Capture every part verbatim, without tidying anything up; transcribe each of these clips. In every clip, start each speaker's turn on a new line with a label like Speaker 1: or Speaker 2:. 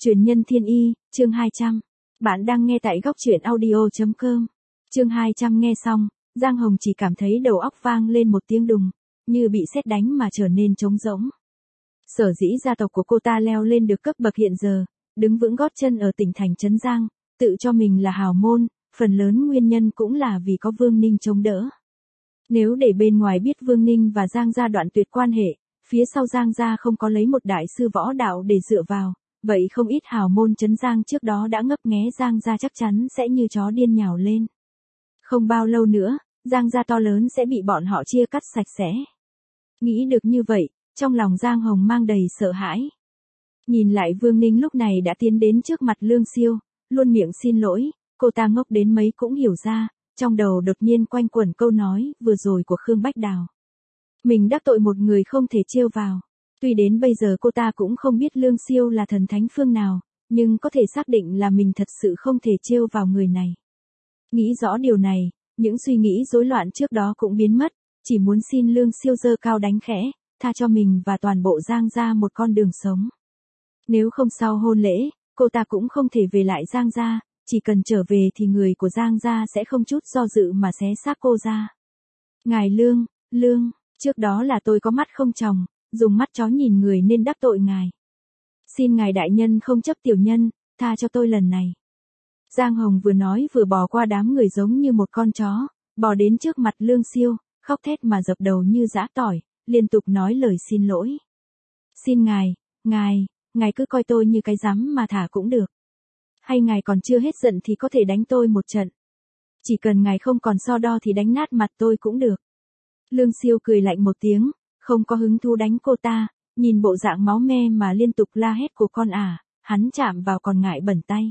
Speaker 1: Truyền nhân thiên y, chương hai trăm. Bạn đang nghe tại góc truyện audio chấm com. Chương hai trăm nghe xong, Giang Hồng chỉ cảm thấy đầu óc vang lên một tiếng đùng, như bị sét đánh mà trở nên trống rỗng. Sở dĩ gia tộc của cô ta leo lên được cấp bậc hiện giờ, đứng vững gót chân ở tỉnh thành Trấn Giang, tự cho mình là hào môn, phần lớn nguyên nhân cũng là vì có Vương Ninh chống đỡ. Nếu để bên ngoài biết Vương Ninh và Giang gia đoạn tuyệt quan hệ, phía sau Giang gia không có lấy một đại sư võ đạo để dựa vào, vậy không ít hào môn Trấn Giang trước đó đã ngấp nghé Giang gia chắc chắn sẽ như chó điên nhào lên. Không bao lâu nữa, Giang gia to lớn sẽ bị bọn họ chia cắt sạch sẽ. Nghĩ được như vậy, trong lòng Giang Hồng mang đầy sợ hãi. Nhìn lại Vương Ninh lúc này đã tiến đến trước mặt Lương Siêu, luôn miệng xin lỗi, cô ta ngốc đến mấy cũng hiểu ra, trong đầu đột nhiên quanh quẩn câu nói vừa rồi của Khương Bách Đào. Mình đắc tội một người không thể trêu vào. Tuy đến bây giờ cô ta cũng không biết Lương Siêu là thần thánh phương nào, nhưng có thể xác định là mình thật sự không thể trêu vào người này. Nghĩ rõ điều này, những suy nghĩ rối loạn trước đó cũng biến mất, chỉ muốn xin Lương Siêu giơ cao đánh khẽ, tha cho mình và toàn bộ Giang gia một con đường sống. Nếu không sau hôn lễ, cô ta cũng không thể về lại Giang gia, chỉ cần trở về thì người của Giang gia sẽ không chút do dự mà xé xác cô ra. Ngài Lương, Lương, trước đó là tôi có mắt không tròng, dùng mắt chó nhìn người nên đắc tội ngài. Xin ngài đại nhân không chấp tiểu nhân, tha cho tôi lần này. Giang Hồng vừa nói vừa bò qua đám người giống như một con chó, bò đến trước mặt Lương Siêu, khóc thét mà dập đầu như giã tỏi, liên tục nói lời xin lỗi. Xin ngài, ngài, ngài cứ coi tôi như cái rắm mà thả cũng được. Hay ngài còn chưa hết giận thì có thể đánh tôi một trận. Chỉ cần ngài không còn so đo thì đánh nát mặt tôi cũng được. Lương Siêu cười lạnh một tiếng, không có hứng thú đánh cô ta, nhìn bộ dạng máu me mà liên tục la hét của con ả, hắn chạm vào còn ngại bẩn tay.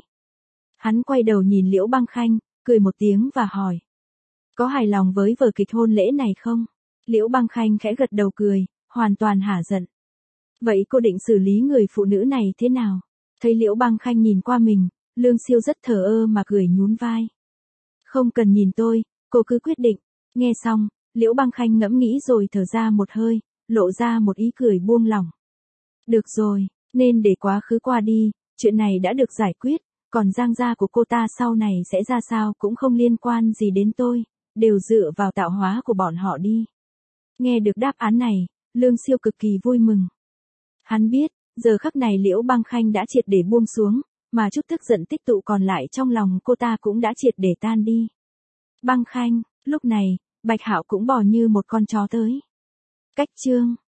Speaker 1: Hắn quay đầu nhìn Liễu Băng Khanh, cười một tiếng và hỏi. Có hài lòng với vở kịch hôn lễ này không? Liễu Băng Khanh khẽ gật đầu cười, hoàn toàn hả giận. Vậy cô định xử lý người phụ nữ này thế nào? Thấy Liễu Băng Khanh nhìn qua mình, Lương Siêu rất thờ ơ mà cười nhún vai. Không cần nhìn tôi, cô cứ quyết định. Nghe xong, Liễu Băng Khanh ngẫm nghĩ rồi thở ra một hơi, lộ ra một ý cười buông lỏng. Được rồi, nên để quá khứ qua đi, chuyện này đã được giải quyết, còn Giang gia của cô ta sau này sẽ ra sao cũng không liên quan gì đến tôi, đều dựa vào tạo hóa của bọn họ đi. Nghe được đáp án này, Lương Siêu cực kỳ vui mừng. Hắn biết, giờ khắc này Liễu Băng Khanh đã triệt để buông xuống, mà chút tức giận tích tụ còn lại trong lòng cô ta cũng đã triệt để tan đi. Băng Khanh, lúc này, Bạch Hạo cũng bò như một con chó tới. Cách chương